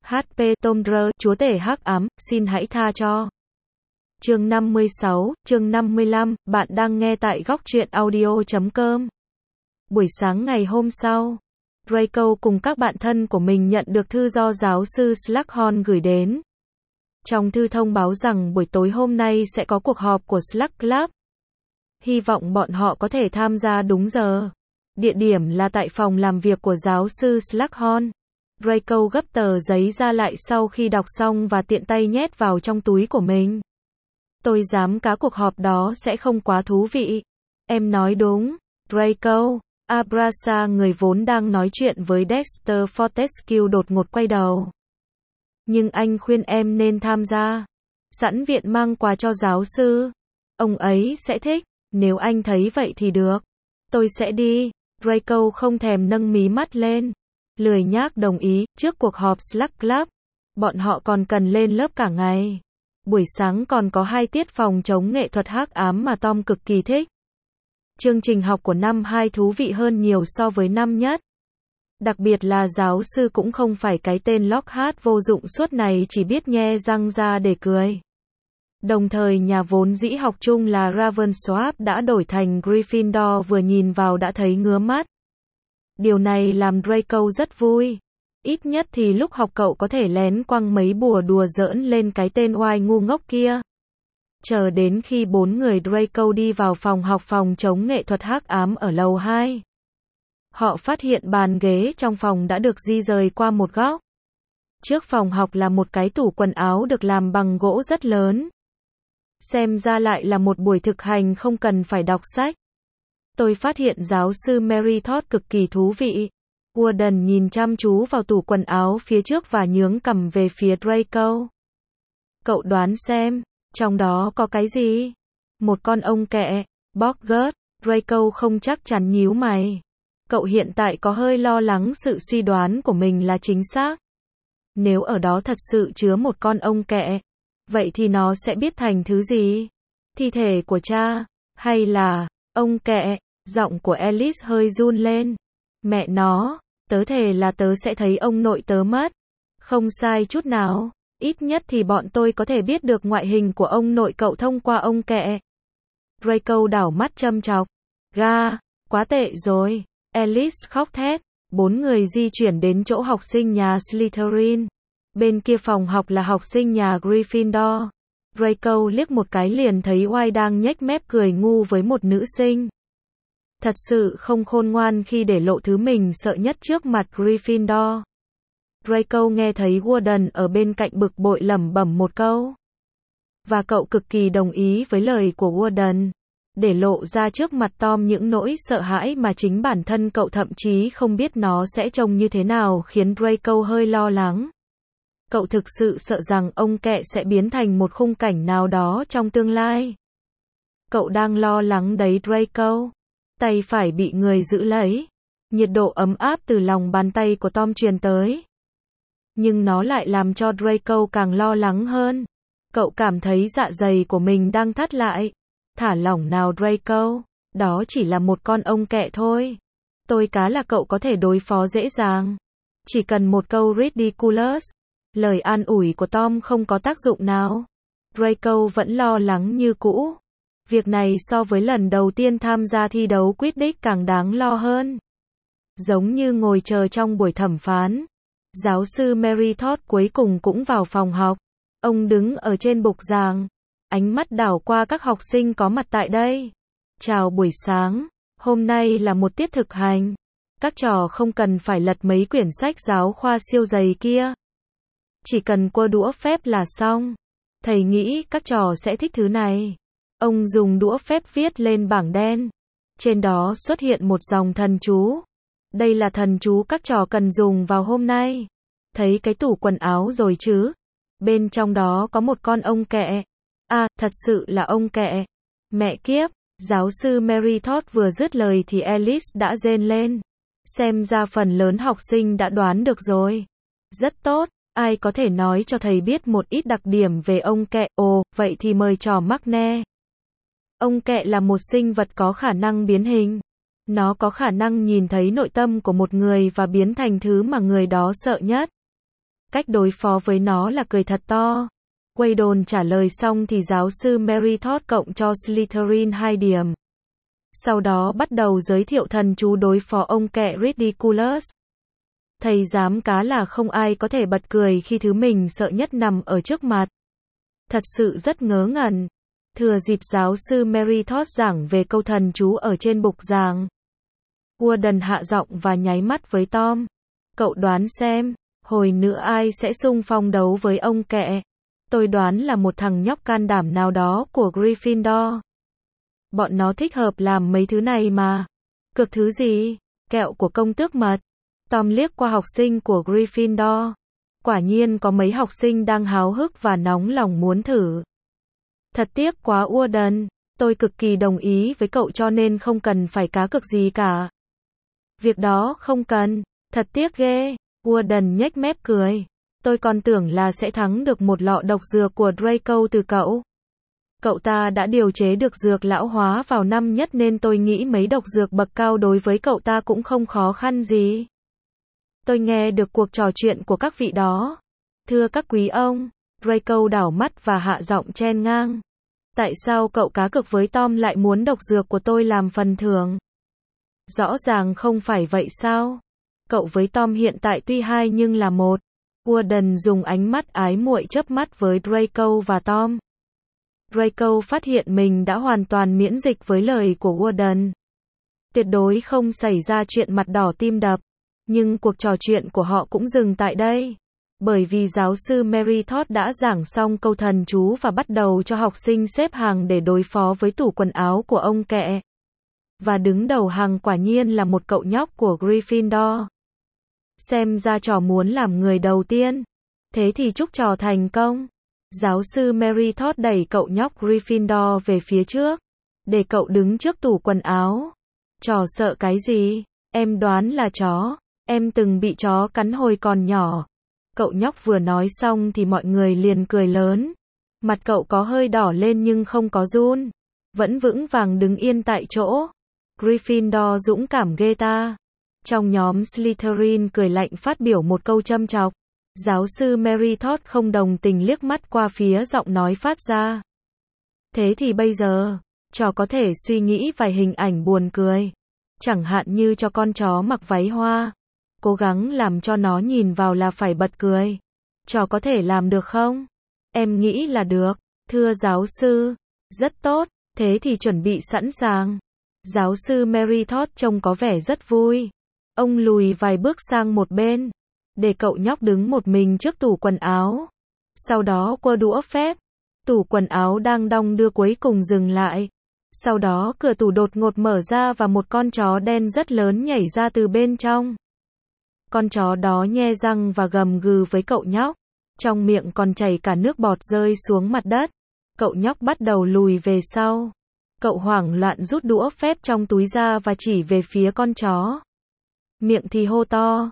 HP Tomb Raider, chúa tể hắc ám, xin hãy tha cho. Chương 56, chương 55, bạn đang nghe tại góc truyện audio.com. Buổi sáng ngày hôm sau, Draco cùng các bạn thân của mình nhận được thư do giáo sư Slughorn gửi đến. Trong thư thông báo rằng buổi tối hôm nay sẽ có cuộc họp của Slug Club. Hy vọng bọn họ có thể tham gia đúng giờ. Địa điểm là tại phòng làm việc của giáo sư Slughorn. Draco gấp tờ giấy ra lại sau khi đọc xong và tiện tay nhét vào trong túi của mình. Tôi dám cá cuộc họp đó sẽ không quá thú vị. Em nói đúng, Draco. Abrasa, người vốn đang nói chuyện với Dexter Fortescue, đột ngột quay đầu. Nhưng anh khuyên em nên tham gia. Sẵn viện mang quà cho giáo sư. Ông ấy sẽ thích. Nếu anh thấy vậy thì được. Tôi sẽ đi. Draco không thèm nâng mí mắt lên. Lười nhác đồng ý. Trước cuộc họp Slug Club, bọn họ còn cần lên lớp cả ngày. Buổi sáng còn có 2 tiết phòng chống nghệ thuật hắc ám mà Tom cực kỳ thích. Chương trình học của năm 2 thú vị hơn nhiều so với năm nhất. Đặc biệt là giáo sư cũng không phải cái tên Lockhart vô dụng suốt này chỉ biết nhe răng ra để cười. Đồng thời nhà vốn dĩ học chung là Ravensworth đã đổi thành Gryffindor, vừa nhìn vào đã thấy ngứa mắt. Điều này làm Draco rất vui. Ít nhất thì lúc học cậu có thể lén quăng mấy bùa đùa giỡn lên cái tên oai ngu ngốc kia. Chờ đến khi 4 người Draco đi vào phòng học phòng chống nghệ thuật hắc ám ở lầu 2. Họ phát hiện bàn ghế trong phòng đã được di rời qua một góc. Trước phòng học là một cái tủ quần áo được làm bằng gỗ rất lớn. Xem ra lại là một buổi thực hành không cần phải đọc sách. Tôi phát hiện giáo sư Mary Todd cực kỳ thú vị. Warden nhìn chăm chú vào tủ quần áo phía trước và nhướng cằm về phía Draco. Cậu đoán xem, trong đó có cái gì? Một con ong kẹ, Boggart. Draco không chắc chắn nhíu mày. Cậu hiện tại có hơi lo lắng sự suy đoán của mình là chính xác. Nếu ở đó thật sự chứa một con ong kẹ, vậy thì nó sẽ biết thành thứ gì? Thi thể của cha, hay là ong kẹ? Giọng của Alice hơi run lên. Mẹ nó, tớ thề là tớ sẽ thấy ông nội tớ mất. Không sai chút nào, ít nhất thì bọn tôi có thể biết được ngoại hình của ông nội cậu thông qua ong kẹ. Draco đảo mắt châm chọc. Ga, quá tệ rồi. Alice khóc thét. 4 người di chuyển đến chỗ học sinh nhà Slytherin. Bên kia phòng học là học sinh nhà Gryffindor. Draco liếc một cái liền thấy oai đang nhếch mép cười ngu với một nữ sinh. Thật sự không khôn ngoan khi để lộ thứ mình sợ nhất trước mặt Gryffindor. Draco nghe thấy Warden ở bên cạnh bực bội lẩm bẩm một câu. Và cậu cực kỳ đồng ý với lời của Warden. Để lộ ra trước mặt Tom những nỗi sợ hãi mà chính bản thân cậu thậm chí không biết nó sẽ trông như thế nào khiến Draco hơi lo lắng. Cậu thực sự sợ rằng ong kẹ sẽ biến thành một khung cảnh nào đó trong tương lai. Cậu đang lo lắng đấy Draco. Tay phải bị người giữ lấy. Nhiệt độ ấm áp từ lòng bàn tay của Tom truyền tới. Nhưng nó lại làm cho Draco càng lo lắng hơn. Cậu cảm thấy dạ dày của mình đang thắt lại. Thả lỏng nào Draco. Đó chỉ là một con ong kẹ thôi. Tôi cá là cậu có thể đối phó dễ dàng. Chỉ cần một câu ridiculous. Lời an ủi của Tom không có tác dụng nào. Draco vẫn lo lắng như cũ. Việc này so với lần đầu tiên tham gia thi đấu Quidditch càng đáng lo hơn. Giống như ngồi chờ trong buổi thẩm phán. Giáo sư Mary Todd cuối cùng cũng vào phòng học. Ông đứng ở trên bục giảng. Ánh mắt đảo qua các học sinh có mặt tại đây. Chào buổi sáng. Hôm nay là một tiết thực hành. Các trò không cần phải lật mấy quyển sách giáo khoa siêu dày kia. Chỉ cần quơ đũa phép là xong. Thầy nghĩ các trò sẽ thích thứ này. Ông dùng đũa phép viết lên bảng đen. Trên đó xuất hiện một dòng thần chú. Đây là thần chú các trò cần dùng vào hôm nay. Thấy cái tủ quần áo rồi chứ? Bên trong đó có một con ong kẹ. À, thật sự là ong kẹ. Mẹ kiếp, giáo sư Mary Todd vừa dứt lời thì Alice đã rên lên. Xem ra phần lớn học sinh đã đoán được rồi. Rất tốt, ai có thể nói cho thầy biết một ít đặc điểm về ong kẹ? Ồ, vậy thì mời trò Magnet. Ong kẹ là một sinh vật có khả năng biến hình. Nó có khả năng nhìn thấy nội tâm của một người và biến thành thứ mà người đó sợ nhất. cách đối phó với nó là cười thật to. Waydon trả lời xong thì giáo sư Mary Todd cộng cho Slytherin 2 điểm. Sau đó bắt đầu giới thiệu thần chú đối phó ông kẹ Ridiculous. Thầy giám cá là không ai có thể bật cười khi thứ mình sợ nhất nằm ở trước mặt. Thật sự rất ngớ ngẩn. Thừa dịp giáo sư Mary Todd giảng về câu thần chú ở trên bục giảng, Warden hạ giọng và nháy mắt với Tom. Cậu đoán xem, hồi nữa ai sẽ xung phong đấu với ông kẹ? Tôi đoán là một thằng nhóc can đảm nào đó của Gryffindor. Bọn nó thích hợp làm mấy thứ này mà. Cược thứ gì? Kẹo của công tước mật. Tom liếc qua học sinh của Gryffindor. Quả nhiên có mấy học sinh đang háo hức và nóng lòng muốn thử. Thật tiếc quá Warden, tôi cực kỳ đồng ý với cậu cho nên không cần phải cá cược gì cả. Việc đó không cần, thật tiếc ghê. Warden nhếch mép cười. Tôi còn tưởng là sẽ thắng được một lọ độc dược của Draco từ cậu. Cậu ta đã điều chế được dược lão hóa vào năm nhất nên tôi nghĩ mấy độc dược bậc cao đối với cậu ta cũng không khó khăn gì. Tôi nghe được cuộc trò chuyện của các vị đó. Thưa các quý ông, Draco đảo mắt và hạ giọng chen ngang. Tại sao cậu cá cược với Tom lại muốn độc dược của tôi làm phần thưởng? Rõ ràng không phải vậy sao? Cậu với Tom hiện tại tuy hai nhưng là một. Warden dùng ánh mắt ái muội chớp mắt với Draco và Tom. Draco phát hiện mình đã hoàn toàn miễn dịch với lời của Warden. Tuyệt đối không xảy ra chuyện mặt đỏ tim đập. Nhưng cuộc trò chuyện của họ cũng dừng tại đây. Bởi vì giáo sư Mary Todd đã giảng xong câu thần chú và bắt đầu cho học sinh xếp hàng để đối phó với tủ quần áo của ông kẹ. Và đứng đầu hàng quả nhiên là một cậu nhóc của Gryffindor. Xem ra trò muốn làm người đầu tiên. Thế thì chúc trò thành công. Giáo sư Mary Todd đẩy cậu nhóc Gryffindor về phía trước. Để cậu đứng trước tủ quần áo. Trò sợ cái gì? Em đoán là chó. Em từng bị chó cắn hồi còn nhỏ. Cậu nhóc vừa nói xong thì mọi người liền cười lớn. Mặt cậu có hơi đỏ lên nhưng không có run. Vẫn vững vàng đứng yên tại chỗ. Gryffindor dũng cảm ghê ta. Trong nhóm Slytherin cười lạnh phát biểu một câu châm chọc. Giáo sư Mary Todd không đồng tình liếc mắt qua phía giọng nói phát ra. Thế thì bây giờ, trò có thể suy nghĩ vài hình ảnh buồn cười. Chẳng hạn như cho con chó mặc váy hoa. Cố gắng làm cho nó nhìn vào là phải bật cười. Trò có thể làm được không? Em nghĩ là được. Thưa giáo sư. Rất tốt. Thế thì chuẩn bị sẵn sàng. Giáo sư Mary Todd trông có vẻ rất vui. Ông lùi vài bước sang một bên. Để cậu nhóc đứng một mình trước tủ quần áo. Sau đó quơ đũa phép. Tủ quần áo đang đong đưa cuối cùng dừng lại. Sau đó cửa tủ đột ngột mở ra và một con chó đen rất lớn nhảy ra từ bên trong. Con chó đó nhe răng và gầm gừ với cậu nhóc. Trong miệng còn chảy cả nước bọt rơi xuống mặt đất. Cậu nhóc bắt đầu lùi về sau. Cậu hoảng loạn rút đũa phép trong túi ra và chỉ về phía con chó. Miệng thì hô to.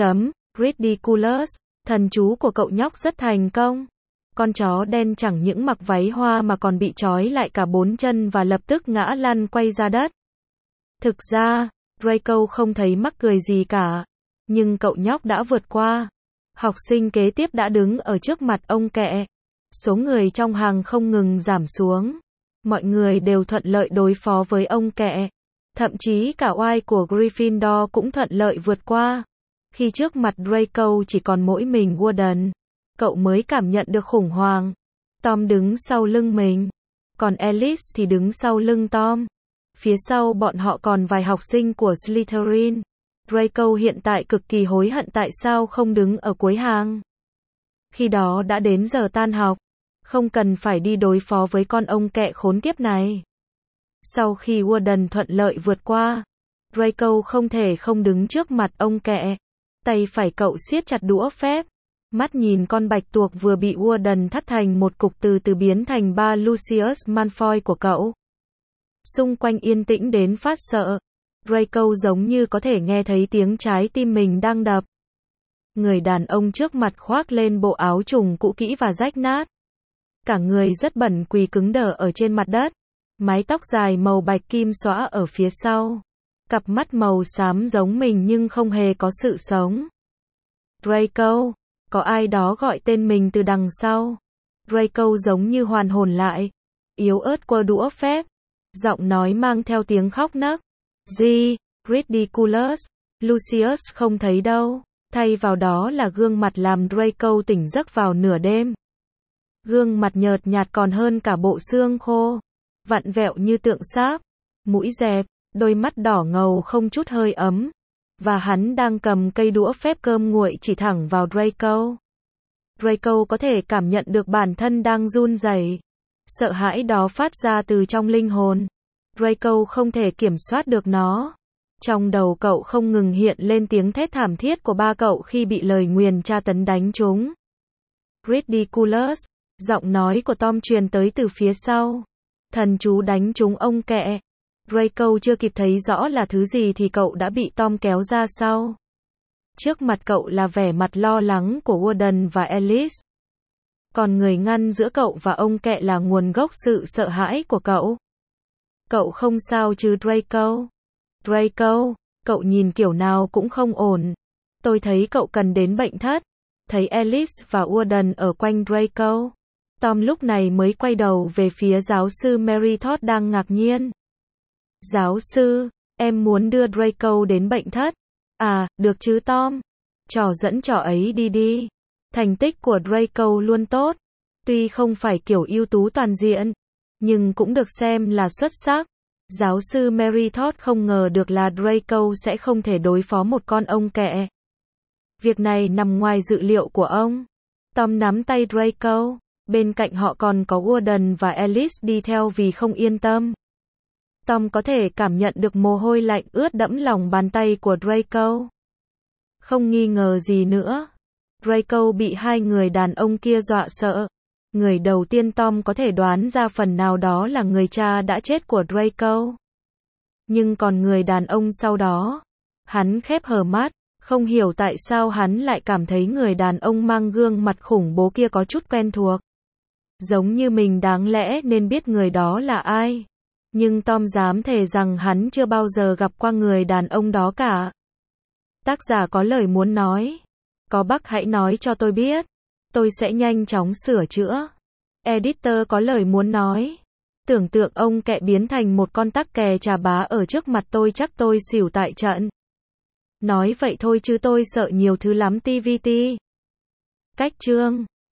Ridiculous. Thần chú của cậu nhóc rất thành công. Con chó đen chẳng những mặc váy hoa mà còn bị trói lại cả 4 chân và lập tức ngã lăn quay ra đất. Thực ra, Draco không thấy mắc cười gì cả. Nhưng cậu nhóc đã vượt qua. Học sinh kế tiếp đã đứng ở trước mặt ông kẹ. Số người trong hàng không ngừng giảm xuống. Mọi người đều thuận lợi đối phó với ông kẹ. Thậm chí cả oai của Gryffindor cũng thuận lợi vượt qua. Khi trước mặt Draco chỉ còn mỗi mình Warden, cậu mới cảm nhận được khủng hoảng. Tom đứng sau lưng mình. Còn Alice thì đứng sau lưng Tom. Phía sau bọn họ còn vài học sinh của Slytherin. Draco hiện tại cực kỳ hối hận tại sao không đứng ở cuối hàng. Khi đó đã đến giờ tan học. Không cần phải đi đối phó với con ông kẹ khốn kiếp này. Sau khi Warden thuận lợi vượt qua, Draco không thể không đứng trước mặt ông kẹ. Tay phải cậu siết chặt đũa phép. Mắt nhìn con bạch tuộc vừa bị Warden thắt thành một cục từ từ biến thành ba Lucius Malfoy của cậu. Xung quanh yên tĩnh đến phát sợ. Draco giống như có thể nghe thấy tiếng trái tim mình đang đập. Người đàn ông trước mặt khoác lên bộ áo trùng cũ kỹ và rách nát. Cả người rất bẩn quỳ cứng đờ ở trên mặt đất. Mái tóc dài màu bạch kim xõa ở phía sau. Cặp mắt màu xám giống mình nhưng không hề có sự sống. Draco, Có ai đó gọi tên mình từ đằng sau. Draco giống như hoàn hồn lại. Yếu ớt quơ đũa phép. Giọng nói mang theo tiếng khóc nấc. Gì? Ridiculous. Lucius không thấy đâu. Thay vào đó là gương mặt làm Draco tỉnh giấc vào nửa đêm. Gương mặt nhợt nhạt còn hơn cả bộ xương khô. Vặn vẹo như tượng sáp. Mũi dẹp, đôi mắt đỏ ngầu không chút hơi ấm. Và hắn đang cầm cây đũa phép cơm nguội chỉ thẳng vào Draco. Draco có thể cảm nhận được bản thân đang run rẩy. Sợ hãi đó phát ra từ trong linh hồn. Draco không thể kiểm soát được nó. Trong đầu cậu không ngừng hiện lên tiếng thét thảm thiết của ba cậu khi bị lời nguyền tra tấn đánh trúng. Ridiculous. Giọng nói của Tom truyền tới từ phía sau. Thần chú đánh trúng ông kẹ. Draco chưa kịp thấy rõ là thứ gì thì cậu đã bị Tom kéo ra sau. Trước mặt cậu là vẻ mặt lo lắng của Warden và Alice. Còn người ngăn giữa cậu và ông kẹ là nguồn gốc sự sợ hãi của cậu. Cậu không sao chứ Draco? Draco, cậu nhìn kiểu nào cũng không ổn. Tôi thấy cậu cần đến bệnh thất. Thấy Alice và Warden ở quanh Draco. Tom lúc này mới quay đầu về phía giáo sư Mary Todd đang ngạc nhiên. Giáo sư, em muốn đưa Draco đến bệnh thất. À, được chứ Tom. Trò dẫn trò ấy đi đi. Thành tích của Draco luôn tốt. Tuy không phải kiểu ưu tú toàn diện, nhưng cũng được xem là xuất sắc. Giáo sư Mary Todd không ngờ được là Draco sẽ không thể đối phó một con ong kẹ. Việc này nằm ngoài dự liệu của ông. Tom nắm tay Draco. Bên cạnh họ còn có Warden và Alice đi theo vì không yên tâm. Tom có thể cảm nhận được mồ hôi lạnh ướt đẫm lòng bàn tay của Draco. Không nghi ngờ gì nữa. Draco bị hai người đàn ông kia dọa sợ. Người đầu tiên Tom có thể đoán ra phần nào đó là người cha đã chết của Draco. Nhưng còn người đàn ông sau đó, hắn khép hờ mắt, không hiểu tại sao hắn lại cảm thấy người đàn ông mang gương mặt khủng bố kia có chút quen thuộc. Giống như mình đáng lẽ nên biết người đó là ai. Nhưng Tom dám thề rằng hắn chưa bao giờ gặp qua người đàn ông đó cả. Tác giả có lời muốn nói. Có bug hãy nói cho tôi biết. Tôi sẽ nhanh chóng sửa chữa. Editor có lời muốn nói. Tưởng tượng ông kẹ biến thành một con tắc kè chà bá ở trước mặt tôi chắc tôi xỉu tại trận. Nói vậy thôi chứ tôi sợ nhiều thứ lắm TVT. Cách chương